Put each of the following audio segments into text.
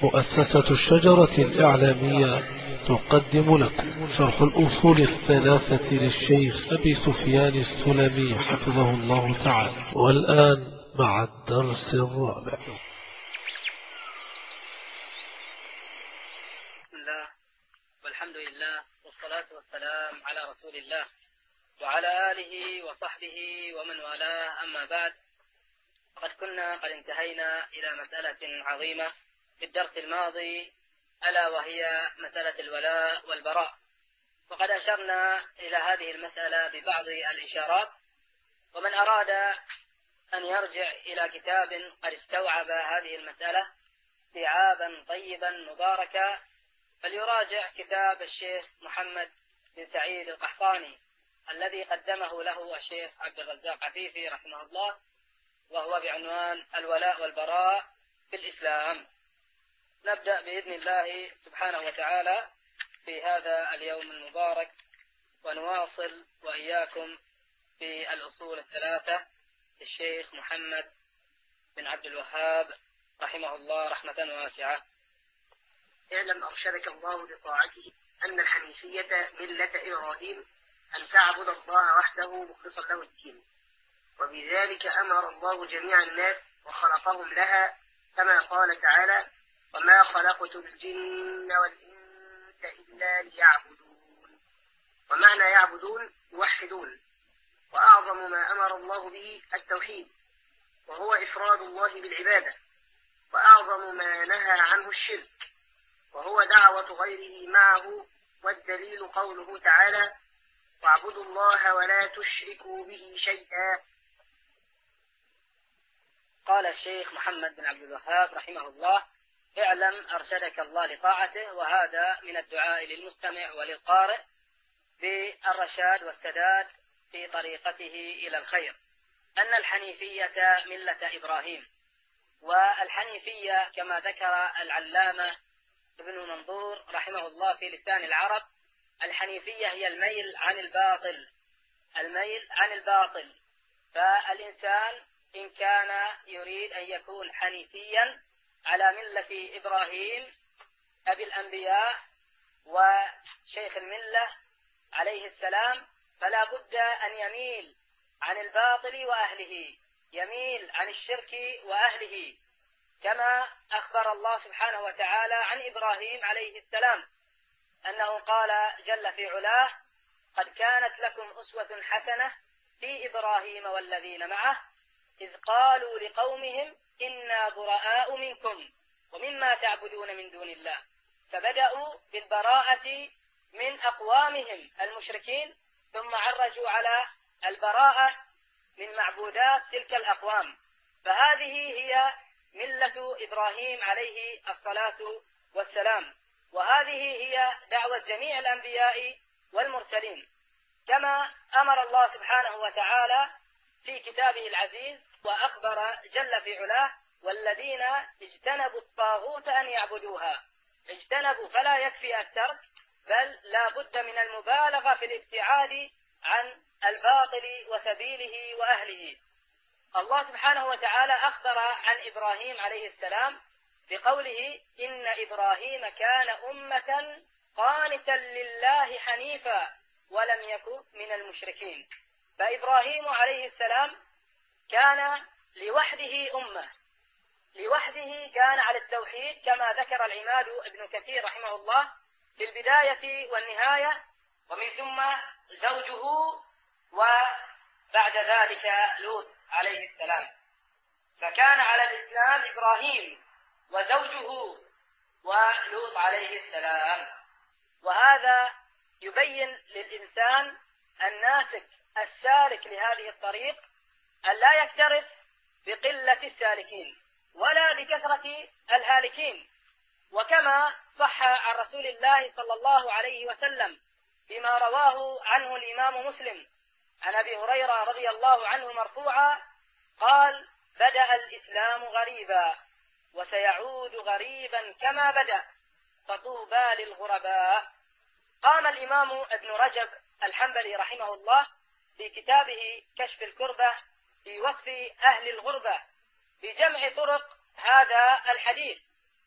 مؤسسة الشجرة الإعلامية تقدم لكم شرح الأصول الثلاثة للشيخ أبي سفيان السلمي حفظه الله تعالى. والآن مع الدرس الرابع. بسم الله والحمد لله والصلاة والسلام على رسول الله وعلى آله وصحبه ومن والاه، أما بعد، فقد كنا قد انتهينا إلى مسألة عظيمة في الدرس الماضي، ألا وهي مسألة الولاء والبراء، وقد أشرنا إلى هذه المسألة ببعض الإشارات. ومن أراد أن يرجع إلى كتاب قد استوعب هذه المسألة استيعابا طيبا مباركا فليراجع كتاب الشيخ محمد بن سعيد القحطاني الذي قدمه له الشيخ عبد الرزاق عفيفي رحمه الله، وهو بعنوان الولاء والبراء في الإسلام. نبدأ بإذن الله سبحانه وتعالى في هذا اليوم المبارك، ونواصل وإياكم في الأصول الثلاثة للشيخ محمد بن عبد الوهاب رحمه الله رحمة واسعة. اعلم أرشدك الله بطاعته أن الحنيفية ملة إبراهيم، أن تعبد الله وحده مخلصا له الدين، وبذلك أمر الله جميع الناس وخلقهم لها، كما قال تعالى: وما خلقت الجن والإنس إلا ليعبدون. ومعنى يعبدون يوحدون، وأعظم ما أمر الله به التوحيد، وهو إفراد الله بالعبادة، وأعظم ما نهى عنه الشرك، وهو دعوة غيره معه، والدليل قوله تعالى: واعبدوا الله ولا تشركوا به شيئا. قال الشيخ محمد بن عبد الوهاب رحمه الله: اعلم أرشدك الله لطاعته، وهذا من الدعاء للمستمع وللقارئ بالرشاد والسداد في طريقته إلى الخير، أن الحنيفية ملة إبراهيم. والحنيفية كما ذكر العلامة ابن منظور رحمه الله في لسان العرب، الحنيفية هي الميل عن الباطل، الميل عن الباطل. فالإنسان إن كان يريد أن يكون حنيفيا على ملة إبراهيم أبي الأنبياء وشيخ الملة عليه السلام، فلا بد أن يميل عن الباطل وأهله، يميل عن الشرك وأهله، كما أخبر الله سبحانه وتعالى عن إبراهيم عليه السلام أنه قال جل في علاه: قد كانت لكم أسوة حسنة في إبراهيم والذين معه إذ قالوا لقومهم إنا براء منكم ومما تعبدون من دون الله. فبدأوا بالبراءة من أقوامهم المشركين، ثم عرجوا على البراءة من معبودات تلك الأقوام. فهذه هي ملة إبراهيم عليه الصلاة والسلام، وهذه هي دعوة جميع الأنبياء والمرسلين، كما أمر الله سبحانه وتعالى في كتابه العزيز وأخبر جل في علاه: والذين اجتنبوا الطاغوت أن يعبدوها. اجتنبوا فلا يكفي الترك، بل لا بد من المبالغة في الابتعاد عن الباطل وسبيله وأهله. الله سبحانه وتعالى أخبر عن إبراهيم عليه السلام بقوله: إن إبراهيم كان أمة قانتا لله حنيفا ولم يكن من المشركين. فإبراهيم عليه السلام كان لوحده أمة، لوحده كان على التوحيد، كما ذكر العماد ابن كثير رحمه الله في البداية والنهاية، ومن ثم زوجه، وبعد ذلك لوط عليه السلام. فكان على الإسلام إبراهيم وزوجه ولوط عليه السلام. وهذا يبين للإنسان الناسك السالك لهذه الطريق أن لا يكترث بقلة السالكين ولا بكثرة الهالكين. وكما صح عن رسول الله صلى الله عليه وسلم بما رواه عنه الإمام مسلم عن أبي هريرة رضي الله عنه مرفوعا قال: بدأ الإسلام غريبا وسيعود غريبا كما بدأ، فطوبى للغرباء. قام الإمام ابن رجب الحنبلي رحمه الله في كتابه كشف الكربة في وصف أهل الغربة بجمع طرق هذا الحديث،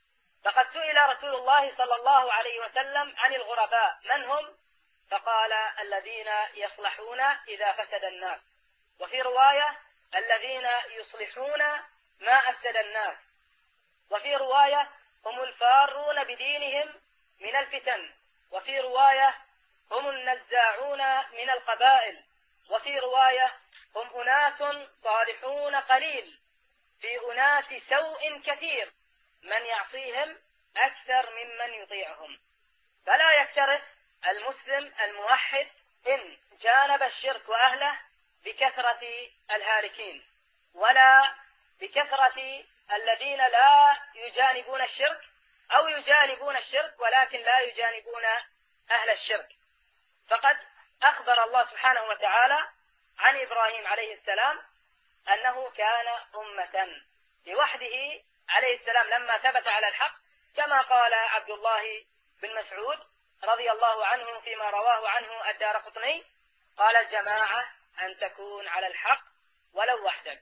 فقد سئل رسول الله صلى الله عليه وسلم عن الغرباء من هم؟ فقال الذين يصلحون إذا فسد الناس، وفي رواية الذين يصلحون ما أفسد الناس، وفي رواية هم الفارون بدينهم من الفتن، وفي رواية هم النزاعون من القبائل، وفي رواية هم أناس صالحون قليل في أناس سوء كثير من يعصيهم أكثر ممن يطيعهم. فلا يكترث المسلم الموحد إن جانب الشرك وأهله بكثرة الهالكين، ولا بكثرة الذين لا يجانبون الشرك، أو يجانبون الشرك ولكن لا يجانبون أهل الشرك. فقد أخبر الله سبحانه وتعالى عن إبراهيم عليه السلام أنه كان أمة لوحده عليه السلام لما ثبت على الحق، كما قال عبد الله بن مسعود رضي الله عنه فيما رواه عنه الدارقطني، قال الجماعة أن تكون على الحق ولو وحدك.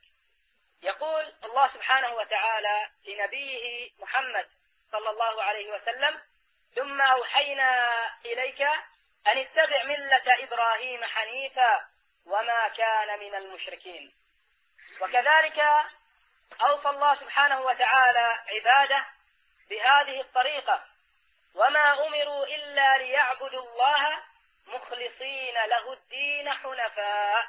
يقول الله سبحانه وتعالى لنبيه محمد صلى الله عليه وسلم: ثم أوحينا إليك أن اتبع ملة إبراهيم حنيفا وما كان من المشركين. وكذلك أوصى الله سبحانه وتعالى عباده بهذه الطريقة: وما أمروا إلا ليعبدوا الله مخلصين له الدين حنفاء.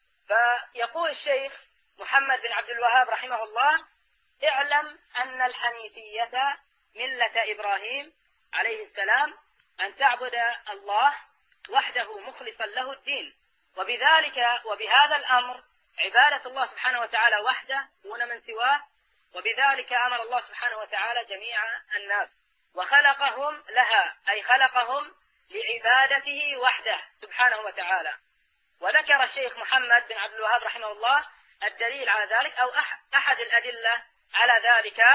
فيقول الشيخ محمد بن عبد الوهاب رحمه الله: اعلم أن الحنيفية ملة إبراهيم عليه السلام أن تعبد الله وحده مخلصا له الدين، وبذلك وبهذا الأمر عبادة الله سبحانه وتعالى وحده دون من سواه، وبذلك أمر الله سبحانه وتعالى جميع الناس وخلقهم لها، أي خلقهم لعبادته وحده سبحانه وتعالى. وذكر الشيخ محمد بن عبد الوهاب رحمه الله الدليل على ذلك، أو أحد الأدلة على ذلك،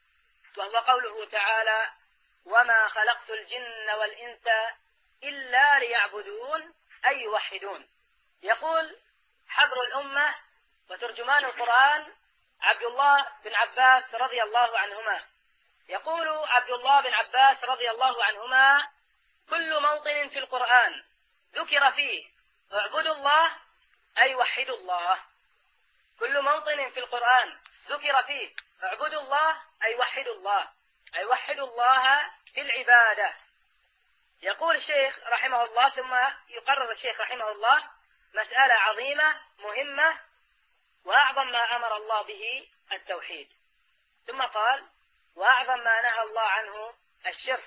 وهو قوله تعالى: وما خلقت الجن والإنس إلا ليعبدون أي يوحدون. يقول حبر الأمة وترجمان القرآن عبد الله بن عباس رضي الله عنهما، يقول عبد الله بن عباس رضي الله عنهما: كل موطن في القرآن ذكر فيه اعبدوا الله أي وحدوا الله. كل موطن في القرآن ذكر فيه اعبدوا الله أي وحدوا الله، أي وحدوا الله في العبادة. يقول الشيخ رحمه الله، ثم يقرر الشيخ رحمه الله مسألة عظيمة مهمة، وأعظم ما أمر الله به التوحيد. ثم قال: وأعظم ما نهى الله عنه الشرك،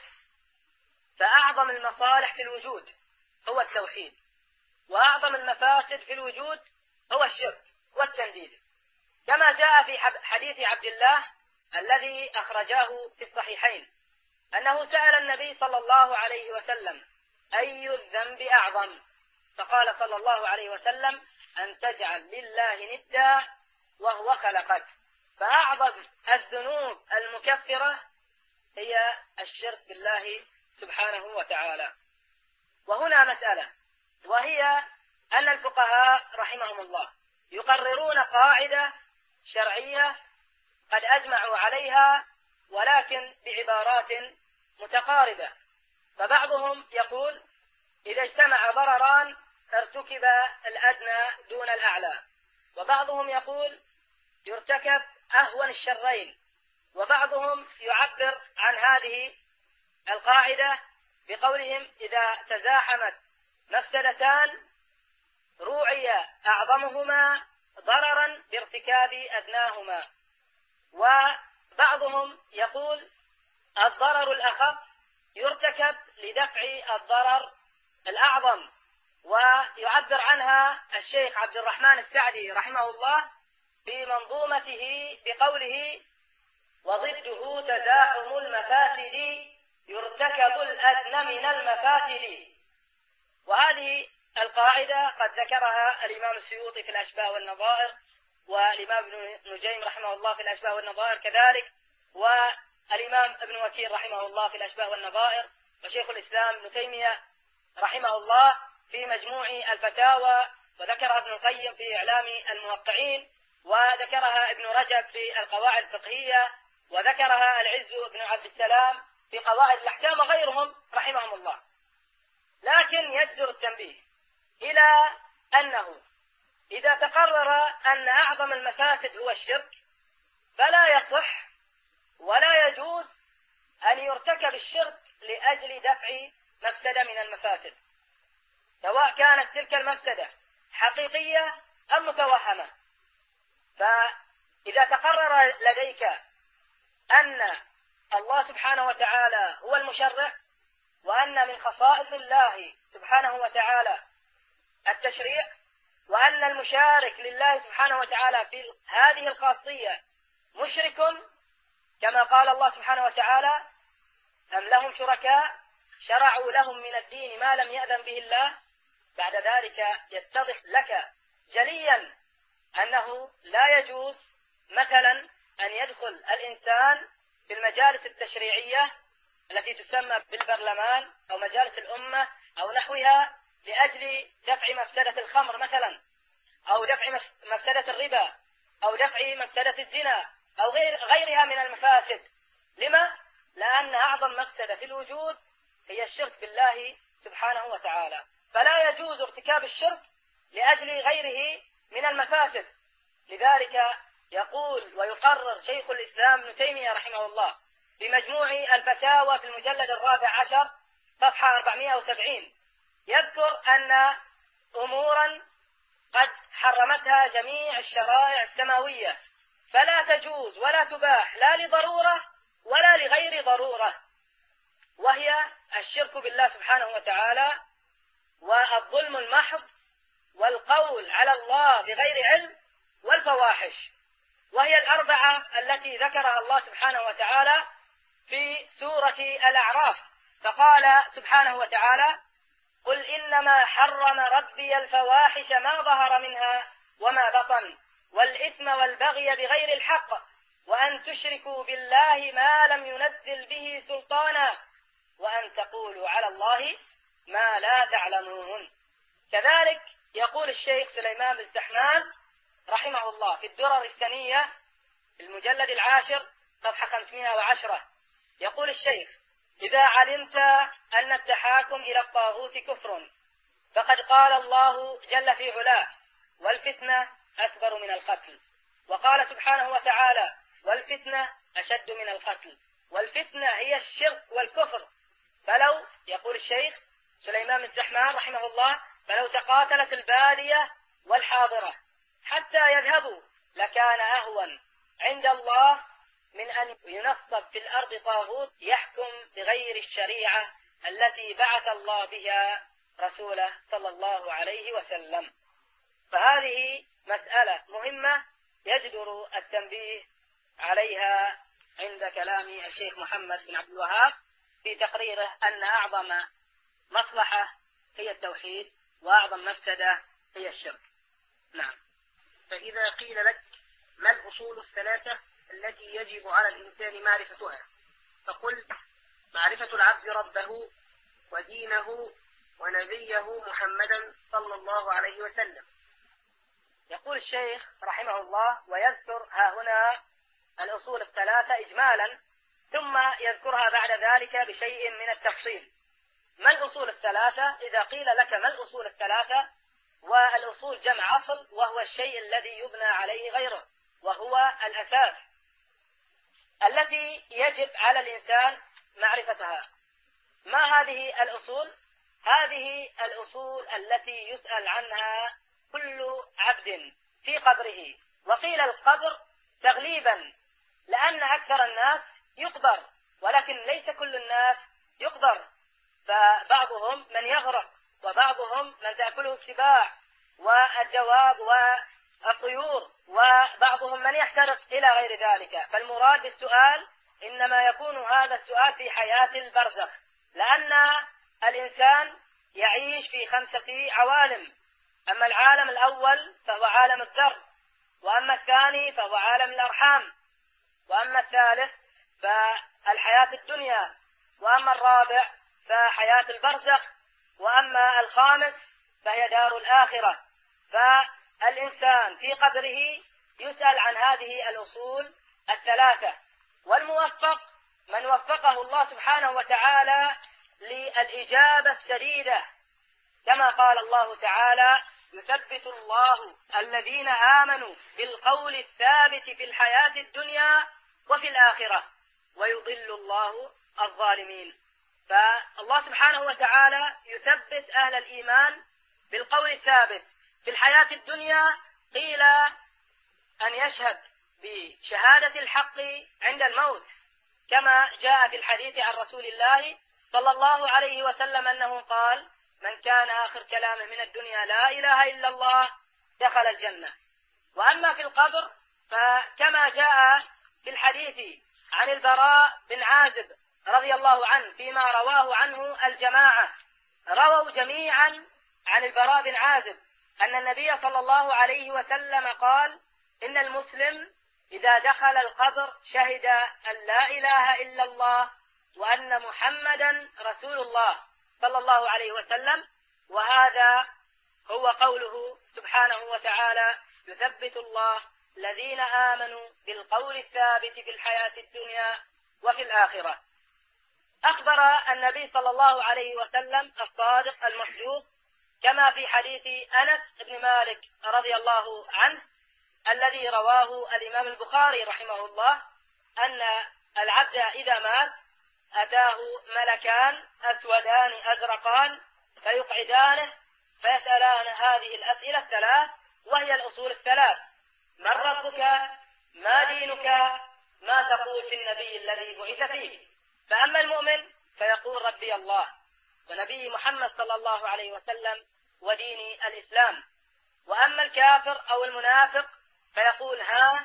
فأعظم المصالح في الوجود هو التوحيد، وأعظم المفاسد في الوجود هو الشرك والتنديد، كما جاء في حديث عبد الله الذي أخرجاه في الصحيحين أنه سأل النبي صلى الله عليه وسلم: أي الذنب أعظم؟ فقال صلى الله عليه وسلم: أن تجعل لله ندا وهو خلقك. فأعظم الذنوب المكفرة هي الشرك بالله سبحانه وتعالى. وهنا مسألة، وهي أن الفقهاء رحمهم الله يقررون قاعدة شرعية قد أجمعوا عليها، ولكن بعبارات متقاربة. فبعضهم يقول: إذا اجتمع ضرران ارتكب الأدنى دون الأعلى، وبعضهم يقول يرتكب أهون الشرين، وبعضهم يعبر عن هذه القاعدة بقولهم: إذا تزاحمت مفسدتان روعي أعظمهما ضررا بارتكاب أدناهما. وبعضهم يقول الضرر الأخف يرتكب لدفع الضرر الأعظم، ويعبر عنها الشيخ عبد الرحمن السعدي رحمه الله في منظومته بقوله: وضده تزاحم المفاسد يرتكب الأدنى من المفاسد. وهذه القاعدة قد ذكرها الإمام السيوطي في الأشباه والنظائر، والإمام ابن نجيم رحمه الله في الأشباه والنظائر كذلك، والإمام ابن وكيل رحمه الله في الأشباه والنظائر، وشيخ الإسلام ابن تيمية رحمه الله في مجموع الفتاوى، وذكرها ابن القيم في إعلام الموقعين، وذكرها ابن رجب في القواعد الفقهية، وذكرها العز بن عبد السلام في قواعد الأحكام وغيرهم رحمهم الله. لكن يجدر التنبيه إلى أنه إذا تقرر أن أعظم المفاسد هو الشرك فلا يصح ولا يجوز أن يرتكب الشرك لأجل دفع مفسدة من المفاسد، سواء كانت تلك المفسدة حقيقية أم متوهمة. فإذا تقرر لديك أن الله سبحانه وتعالى هو المشرع، وأن من خصائص الله سبحانه وتعالى التشريع، وأن المشارك لله سبحانه وتعالى في هذه الخاصية مشرك، كما قال الله سبحانه وتعالى: أم لهم شركاء شرعوا لهم من الدين ما لم يأذن به الله. بعد ذلك يتضح لك جليا أنه لا يجوز مثلا أن يدخل الإنسان في المجالس التشريعية التي تسمى بالبرلمان أو مجالس الأمة أو نحوها لأجل دفع مفسدة الخمر مثلا، أو دفع مفسدة الربا، أو دفع مفسدة الزنا، أو غيرها من المفاسد. لما؟ لأن أعظم مفسدة في الوجود هي الشرك بالله سبحانه وتعالى، فلا يجوز ارتكاب الشرك لأجل غيره من المفاسد. لذلك يقول ويقرر شيخ الإسلام ابن تيمية رحمه الله في مجموع الفتاوى في المجلد 14 صفحة 470، يذكر أن أمورا قد حرمتها جميع الشرائع السماوية فلا تجوز ولا تباح لا لضرورة ولا لغير ضرورة، وهي الشرك بالله سبحانه وتعالى، والظلم المحض، والقول على الله بغير علم، والفواحش، وهي الأربعة التي ذكرها الله سبحانه وتعالى في سورة الأعراف. فقال سبحانه وتعالى: قل إنما حرم ربي الفواحش ما ظهر منها وما بطن والإثم والبغي بغير الحق وأن تشركوا بالله ما لم ينزل به سلطانا وأن تقولوا على الله ما لا تعلمون. كذلك يقول الشيخ سليمان بن سحمان رحمه الله في الدرر الثانية المجلد 10 صفحة 510، يقول الشيخ: إذا علمت أن التحاكم إلى الطاغوت كفر فقد قال الله جل في علاه: والفتنة أكبر من القتل، وقال سبحانه وتعالى: والفتنة أشد من القتل، والفتنة هي الشرك والكفر. فلو يقول الشيخ سليمان بن سحمان رحمه الله: فلو تقاتلت البادية والحاضرة حتى يذهبوا لكان أهون عند الله من أن ينصب في الأرض طاغوت يحكم بغير الشريعة التي بعث الله بها رسوله صلى الله عليه وسلم. فهذه مسألة مهمة يجدر التنبيه عليها عند كلام الشيخ محمد بن عبد الوهاب في تقريره أن أعظم مصلحة هي التوحيد وأعظم مفسدة هي الشرك. نعم. فإذا قيل لك ما الأصول الثلاثة التي يجب على الإنسان معرفتها، فقل: معرفة العبد ربه ودينه ونبيه محمدا صلى الله عليه وسلم. يقول الشيخ رحمه الله ويذكر ها هنا الأصول الثلاثة إجمالا، ثم يذكرها بعد ذلك بشيء من التفصيل. ما الأصول الثلاثة؟ إذا قيل لك ما الأصول الثلاثة، والأصول جمع أصل، وهو الشيء الذي يبنى عليه غيره، وهو الأساس التي يجب على الإنسان معرفتها. ما هذه الأصول؟ هذه الأصول التي يسأل عنها كل عبد في قبره. وقيل القبر تغليبا لأن أكثر الناس يقبر، ولكن ليس كل الناس يقبر، فبعضهم من يغرق، وبعضهم من تأكله السباع والدواب والطيور، وبعضهم من يحترق إلى غير ذلك. فالمراد بالسؤال إنما يكون هذا السؤال في حياة البرزخ، لأن الإنسان يعيش في 5 عوالم: أما العالم الأول فهو عالم الذر، وأما الثاني فهو عالم الأرحام، وأما الثالث فالحياة الدنيا، وأما الرابع فحياة البرزخ، وأما الخامس فهي دار الآخرة. فالإنسان في قبره يسأل عن هذه الأصول الثلاثة. والموفق من وفقه الله سبحانه وتعالى للإجابة السديدة، كما قال الله تعالى: يثبت الله الذين آمنوا بالقول الثابت في الحياة الدنيا وفي الآخرة ويضل الله الظالمين. فالله سبحانه وتعالى يثبت أهل الإيمان بالقول الثابت في الحياة الدنيا. قيل أن يشهد بشهادة الحق عند الموت، كما جاء في الحديث عن رسول الله صلى الله عليه وسلم أنه قال: من كان آخر كلامه من الدنيا لا إله إلا الله دخل الجنة. وأما في القبر فكما جاء في الحديث عن البراء بن عازب رضي الله عنه فيما رواه عنه الجماعة، رووا جميعا عن البراء بن عازب أن النبي صلى الله عليه وسلم قال: إن المسلم إذا دخل القبر شهد أن لا إله إلا الله وأن محمدا رسول الله صلى الله عليه وسلم. وهذا هو قوله سبحانه وتعالى: يثبت الله الذين آمنوا بالقول الثابت في الحياة الدنيا وفي الآخرة. أخبر النبي صلى الله عليه وسلم الصادق المصدوق كما في حديث أنس بن مالك رضي الله عنه الذي رواه الإمام البخاري رحمه الله، أن العبد إذا مات أتاه ملكان أسودان أزرقان فيقعدانه فيسألان هذه الأسئلة الثلاث، وهي الأصول الثلاث: من ربك؟ ما دينك؟ ما تقول في النبي الذي بعث فيه؟ فأما المؤمن فيقول: ربي الله ونبي محمد صلى الله عليه وسلم ودين الإسلام. وأما الكافر أو المنافق فيقول: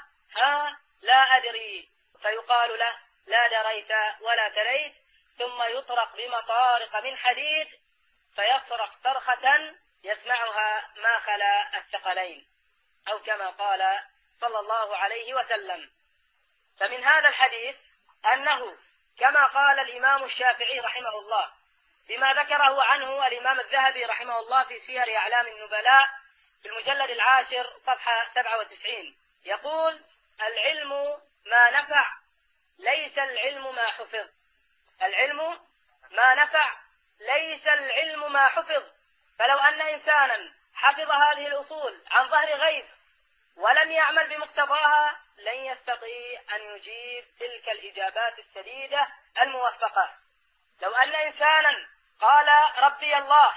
ها لا أدري، فيقال له: لا دريت ولا تريت، ثم يطرق بمطارق من حديد فيصرخ صرخة يسمعها ما خلا الثقلين، أو كما قال صلى الله عليه وسلم. فمن هذا الحديث أنه كما قال الإمام الشافعي رحمه الله بما ذكره عنه الإمام الذهبي رحمه الله في سير أعلام النبلاء في المجلد 10 صفحة 97، يقول: العلم ما نفع ليس العلم ما حفظ. العلم ما نفع ليس العلم ما حفظ. فلو أن إنسانا حفظ هذه الأصول عن ظهر غيب ولم يعمل بمقتضاها لن يستطيع أن يجيب تلك الإجابات السديدة الموفقة. لو أن إنسانا قال: ربي الله،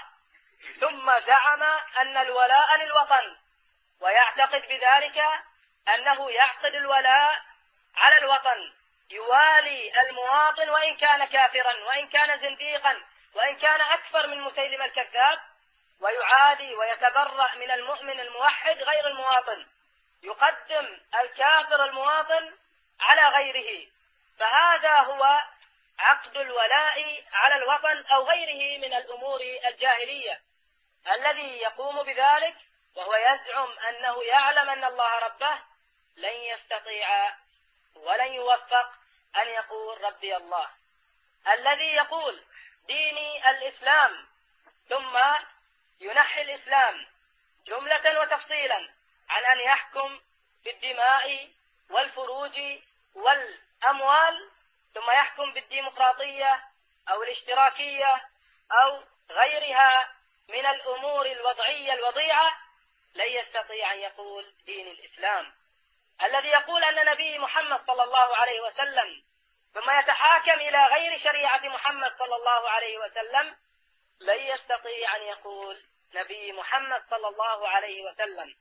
ثم زعم أن الولاء للوطن ويعتقد بذلك أنه يعقد الولاء على الوطن، يوالي المواطن وإن كان كافرا وإن كان زنديقا وإن كان أكثر من مسيلم الكذاب، ويعادي ويتبرأ من المؤمن الموحد غير المواطن، يقدم الكافر المواطن على غيره، فهذا هو عقد الولاء على الوطن أو غيره من الأمور الجاهلية. الذي يقوم بذلك وهو يزعم أنه يعلم أن الله ربه لن يستطيع ولن يوفق أن يقول: ربي الله. الذي يقول: ديني الإسلام، ثم ينحي الإسلام جملة وتفصيلا عن أن يحكم بالدماء والفروج والأموال، ثم يحكم بالديمقراطية أو الاشتراكية أو غيرها من الأمور الوضعية الوضيعة، لن يستطيع أن يقول دين الإسلام. الذي يقول أن نبي محمد صلى الله عليه وسلم ثم يتحاكم إلى غير شريعة محمد صلى الله عليه وسلم لن يستطيع أن يقول نبي محمد صلى الله عليه وسلم.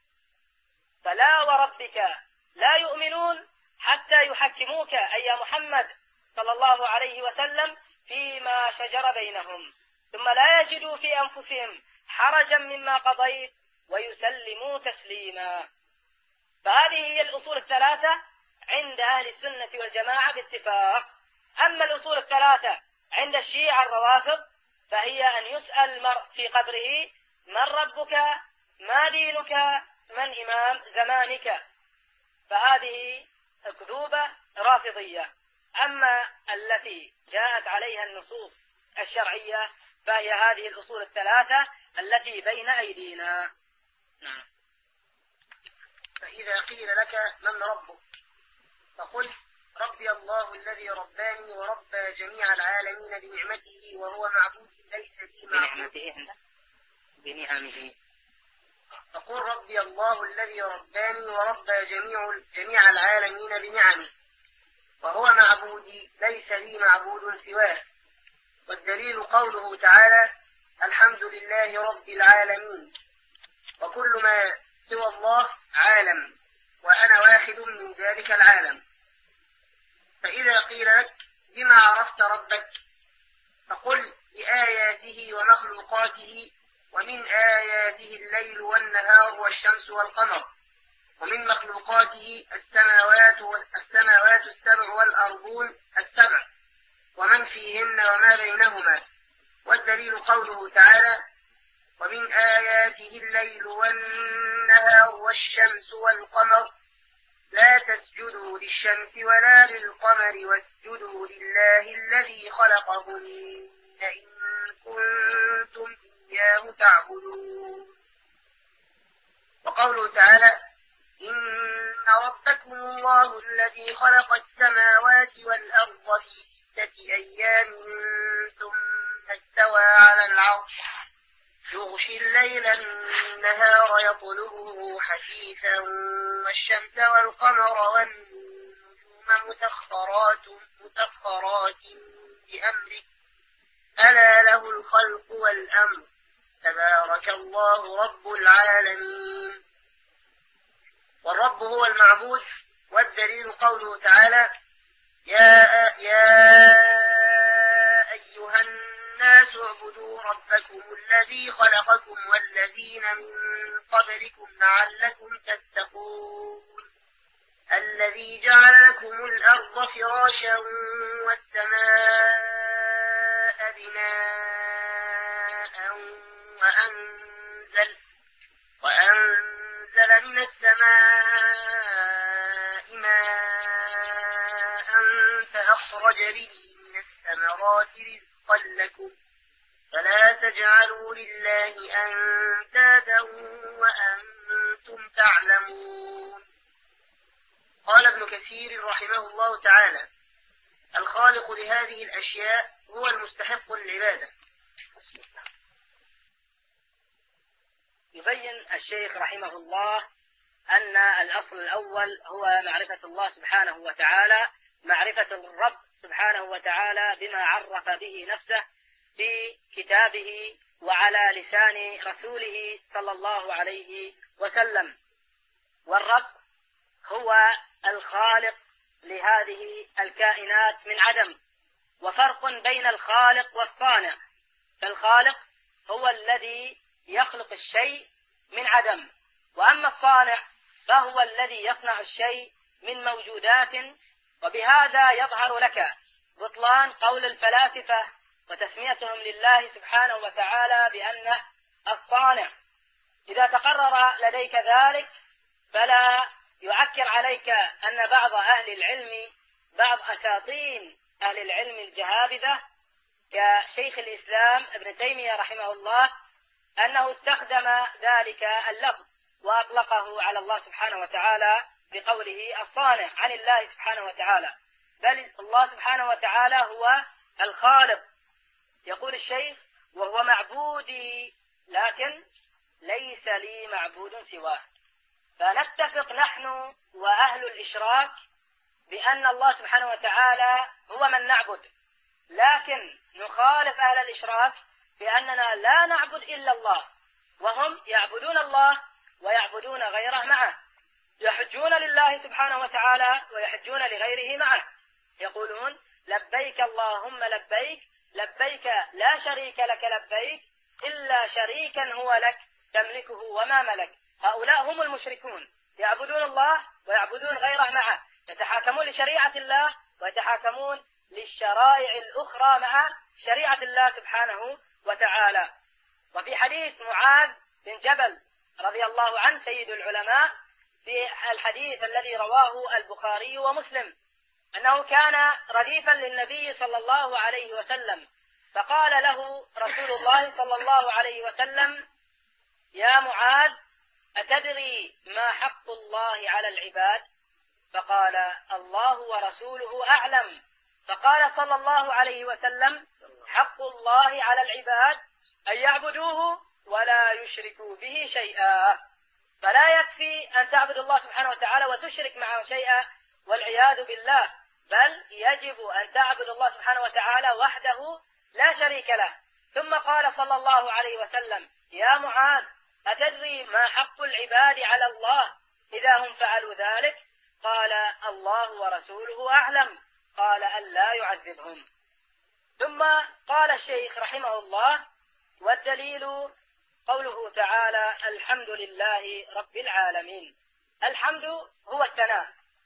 فلا وربك لا يؤمنون حتى يحكموك أي محمد صلى الله عليه وسلم فيما شجر بينهم، ثم لا يجدوا في أنفسهم حرجا مما قضيت ويسلموا تسليما. فهذه هي الأصول الثلاثة عند أهل السنة والجماعة باتفاق. أما الأصول الثلاثة عند الشيعة الروافض فهي أن يسأل المرء في قبره: من ربك؟ ما دينك؟ من إمام زمانك؟ فهذه أكذوبة رافضية. أما التي جاءت عليها النصوص الشرعية فهي هذه الأصول الثلاثة التي بين أيدينا. نعم. فإذا قيل لك: من ربك؟ فقل: ربي الله الذي رباني وربى جميع العالمين بنعمته وهو معبود ليس لي معبود بنعمه. فقل ربي الله الذي رباني وربى جميع العالمين بنعمه وهو معبودي ليس لي معبود سواه. والدليل قوله تعالى الحمد لله رب العالمين. وكل ما سوى الله عالم وأنا واحد من ذلك العالم. فإذا قيل لك بما عرفت ربك فقل بآياته ومخلوقاته. ومن آياته الليل والنهار والشمس والقمر. ومن مخلوقاته السماوات السبع والأرضون السبع ومن فيهن وما بينهما. والدليل قوله تعالى ومن آياته الليل والنهار والشمس والقمر لا تسجدوا للشمس ولا للقمر واسجدوا لله الذي خلقهن إن كنتم إياه تعبدون. وقوله تعالى إن ربكم الله الذي خلق السماوات والأرض في 6 أيام ثم استوى على العرش يغشي الليل النهار يطلبه حثيثا والشمس والقمر والنجوم مسخرات بأمره ألا له الخلق والأمر تبارك الله رب العالمين. والرب هو المعبود. والدليل قوله تعالى يا أيها الناس اعبدوا ربكم الذي خلقكم والذين من قبلكم لعلكم تتقون الذي جعل لكم الأرض فراشا والسماء بناء وأنزل من السماء ماء فأخرج به من الثمرات رزقا لكم فلا تجعلوا لله أندادا وأنتم تعلمون. قال ابن كثير رحمه الله تعالى الخالق لهذه الأشياء هو المستحق للعبادة. يبين الشيخ رحمه الله أن الأصل الأول هو معرفة الله سبحانه وتعالى، معرفة الرب سبحانه وتعالى بما عرف به نفسه في كتابه وعلى لسان رسوله صلى الله عليه وسلم. والرب هو الخالق لهذه الكائنات من عدم. وفرق بين الخالق والصانع. فالخالق هو الذي يخلق الشيء من عدم، وأما الصانع فهو الذي يصنع الشيء من موجودات. وبهذا يظهر لك بطلان قول الفلاسفة وتسميتهم لله سبحانه وتعالى بأنه الصانع. إذا تقرر لديك ذلك فلا يعكر عليك أن بعض أهل العلم، بعض أساطين أهل العلم الجهابذة كشيخ الإسلام ابن تيمية رحمه الله أنه استخدم ذلك اللفظ وأطلقه على الله سبحانه وتعالى بقوله الصانع عن الله سبحانه وتعالى، بل الله سبحانه وتعالى هو الخالق. يقول الشيخ وهو معبودي لكن ليس لي معبود سواه. فنتفق نحن وأهل الإشراك بأن الله سبحانه وتعالى هو من نعبد، لكن نخالف أهل الإشراك بأننا لا نعبد إلا الله، وهم يعبدون الله ويعبدون غيره معه، يحجون لله سبحانه وتعالى ويحجون لغيره معه. يقولون لبيك اللهم لبيك، لبيك لا شريك لك لبيك إلا شريكا هو لك تملكه وما ملك. هؤلاء هم المشركون، يعبدون الله ويعبدون غيره معه، يتحاكمون لشريعة الله ويتحاكمون للشرائع الأخرى مع شريعة الله سبحانه وتعالى. وفي حديث معاذ بن جبل رضي الله عنه سيد العلماء، في الحديث الذي رواه البخاري ومسلم، أنه كان رديفا للنبي صلى الله عليه وسلم، فقال له رسول الله صلى الله عليه وسلم يا معاذ أتدري ما حق الله على العباد؟ فقال الله ورسوله أعلم. فقال صلى الله عليه وسلم حق الله على العباد أن يعبدوه ولا يشركوا به شيئا. فلا يكفي أن تعبد الله سبحانه وتعالى وتشرك معه شيئا والعياذ بالله، بل يجب أن تعبد الله سبحانه وتعالى وحده لا شريك له. ثم قال صلى الله عليه وسلم يا معاذ أتدري ما حق العباد على الله إذا هم فعلوا ذلك؟ قال الله ورسوله أعلم. قال ألا يعذبهم. ثم قال الشيخ رحمه الله والدليل قوله تعالى الحمد لله رب العالمين. الحمد هو الثناء،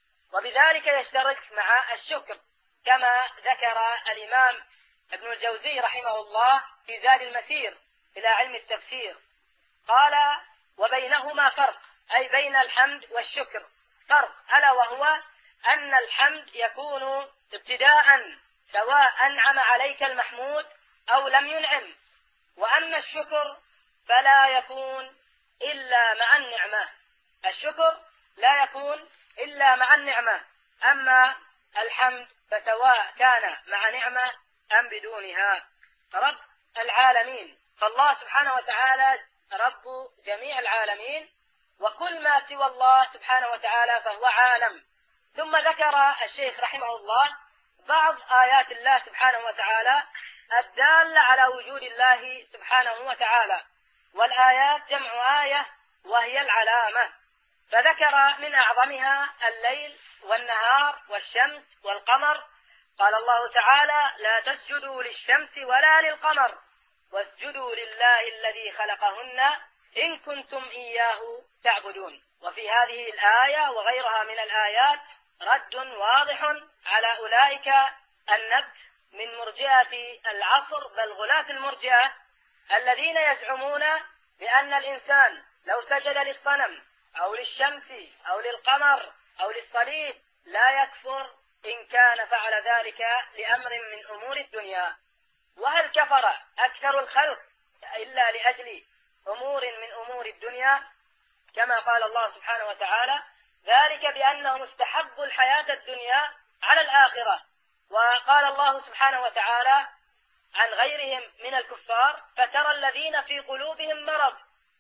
وبذلك يشترك مع الشكر كما ذكر الإمام ابن الجوزي رحمه الله في زاد المسير إلى علم التفسير. قال وبينهما فرق، أي بين الحمد والشكر فرق، ألا وهو أن الحمد يكون ابتداء سواء أنعم عليك المحمود أو لم ينعم، وأما الشكر فلا يكون إلا مع النعمة. الشكر لا يكون إلا مع النعمة، أما الحمد فسواء كان مع نعمة أم بدونها. رب العالمين، فالله سبحانه وتعالى رب جميع العالمين، وكل ما سوى الله سبحانه وتعالى فهو عالم. ثم ذكر الشيخ رحمه الله بعض آيات الله سبحانه وتعالى الدالة على وجود الله سبحانه وتعالى، والآيات جمع آية وهي العلامة، فذكر من أعظمها الليل والنهار والشمس والقمر. قال الله تعالى لا تسجدوا للشمس ولا للقمر واسجدوا لله الذي خلقهن إن كنتم إياه تعبدون. وفي هذه الآية وغيرها من الآيات رد واضح على أولئك النبت من مرجئة العصر بل غلاة المرجئة الذين يزعمون بأن الإنسان لو سجد للصنم أو للشمس أو للقمر أو للصليب لا يكفر إن كان فعل ذلك لأمر من أمور الدنيا. وهل كفر أكثر الخلق إلا لأجل أمور من أمور الدنيا؟ كما قال الله سبحانه وتعالى ذلك بأنهم استحبوا الحياة الدنيا على الآخرة. وقال الله سبحانه وتعالى عن غيرهم من الكفار فترى الذين في قلوبهم مرض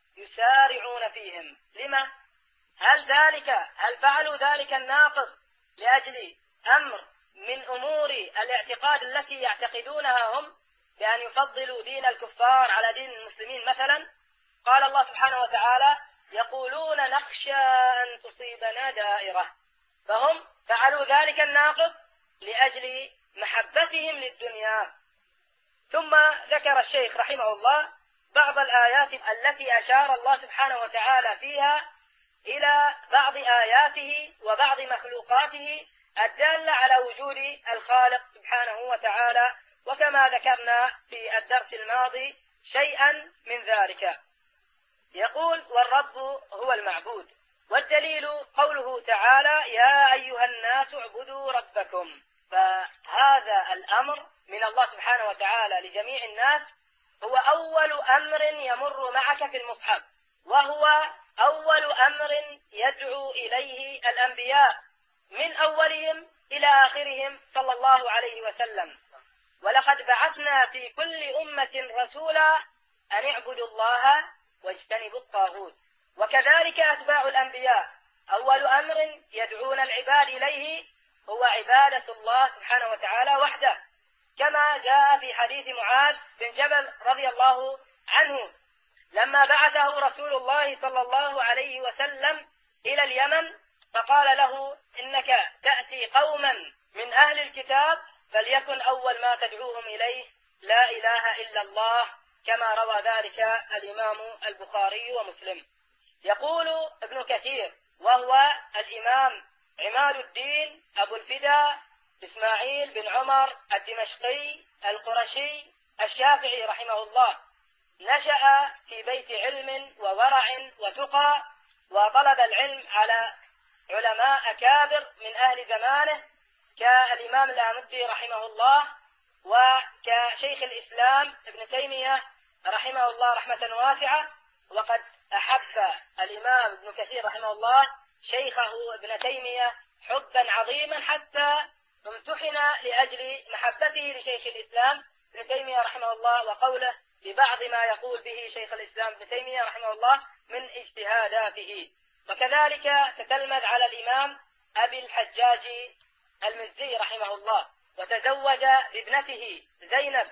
يسارعون فيهم. لما؟ هل فعلوا ذلك الناقض لأجل أمر من أمور الاعتقاد التي يعتقدونها هم بأن يفضلوا دين الكفار على دين المسلمين مثلا؟ قال الله سبحانه وتعالى يقولون نخشى أن تصيبنا دائرة، فهم فعلوا ذلك الناقض لأجل محبتهم للدنيا. ثم ذكر الشيخ رحمه الله بعض الآيات التي أشار الله سبحانه وتعالى فيها إلى بعض آياته وبعض مخلوقاته الدالة على وجود الخالق سبحانه وتعالى، وكما ذكرنا في الدرس الماضي شيئا من ذلك. يقول والرب هو المعبود، والدليل قوله تعالى يا أيها الناس اعبدوا ربكم. فهذا الأمر من الله سبحانه وتعالى لجميع الناس هو أول أمر يمر معك في المصحف، وهو أول أمر يدعو إليه الأنبياء من أولهم إلى آخرهم صلى الله عليه وسلم. ولقد بعثنا في كل أمة رسولا أن اعبدوا الله واجتنبوا الطاغوت. وكذلك أتباع الأنبياء أول أمر يدعون العباد إليه هو عبادة الله سبحانه وتعالى وحده، كما جاء في حديث معاذ بن جبل رضي الله عنه لما بعثه رسول الله صلى الله عليه وسلم إلى اليمن فقال له إنك تأتي قوما من أهل الكتاب فليكن أول ما تدعوهم إليه لا إله إلا الله، كما روى ذلك الإمام البخاري ومسلم. يقول ابن كثير وهو الإمام عماد الدين أبو الفداء إسماعيل بن عمر الدمشقي القرشي الشافعي رحمه الله، نشأ في بيت علم وورع وتقى، وطلب العلم على علماء أكابر من أهل زمانه كالإمام الآمدي رحمه الله وكشيخ الإسلام ابن تيمية رحمه الله رحمة واسعة. وقد أحب الإمام ابن كثير رحمه الله شيخه ابن تيمية حبا عظيما حتى امتحن لأجل محبته لشيخ الإسلام ابن تيمية رحمه الله وقوله ببعض ما يقول به شيخ الإسلام ابن تيمية رحمه الله من اجتهاداته. وكذلك تتلمذ على الإمام أبي الحجاج المزي رحمه الله، وتزوج بابنته زينب،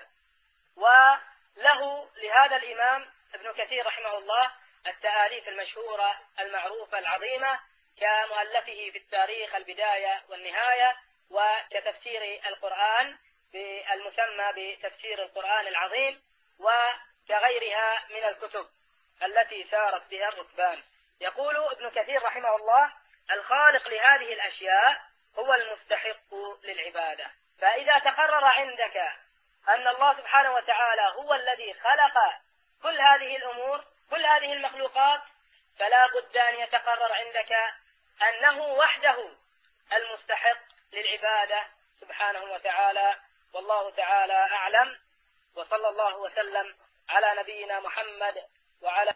وله لهذا الإمام ابن كثير رحمه الله التآليف المشهورة المعروفة العظيمة كمؤلفه في التاريخ البداية والنهاية، وكتفسير القرآن المسمى بتفسير القرآن العظيم، وكغيرها من الكتب التي سارت بها الركبان. يقول ابن كثير رحمه الله الخالق لهذه الأشياء هو المستحق للعبادة. فإذا تقرر عندك أن الله سبحانه وتعالى هو الذي خلق كل هذه الأمور كل هذه المخلوقات، فلا بد أن يتقرر عندك أنه وحده المستحق للعبادة سبحانه وتعالى. والله تعالى أعلم، وصلى الله وسلم على نبينا محمد وعلى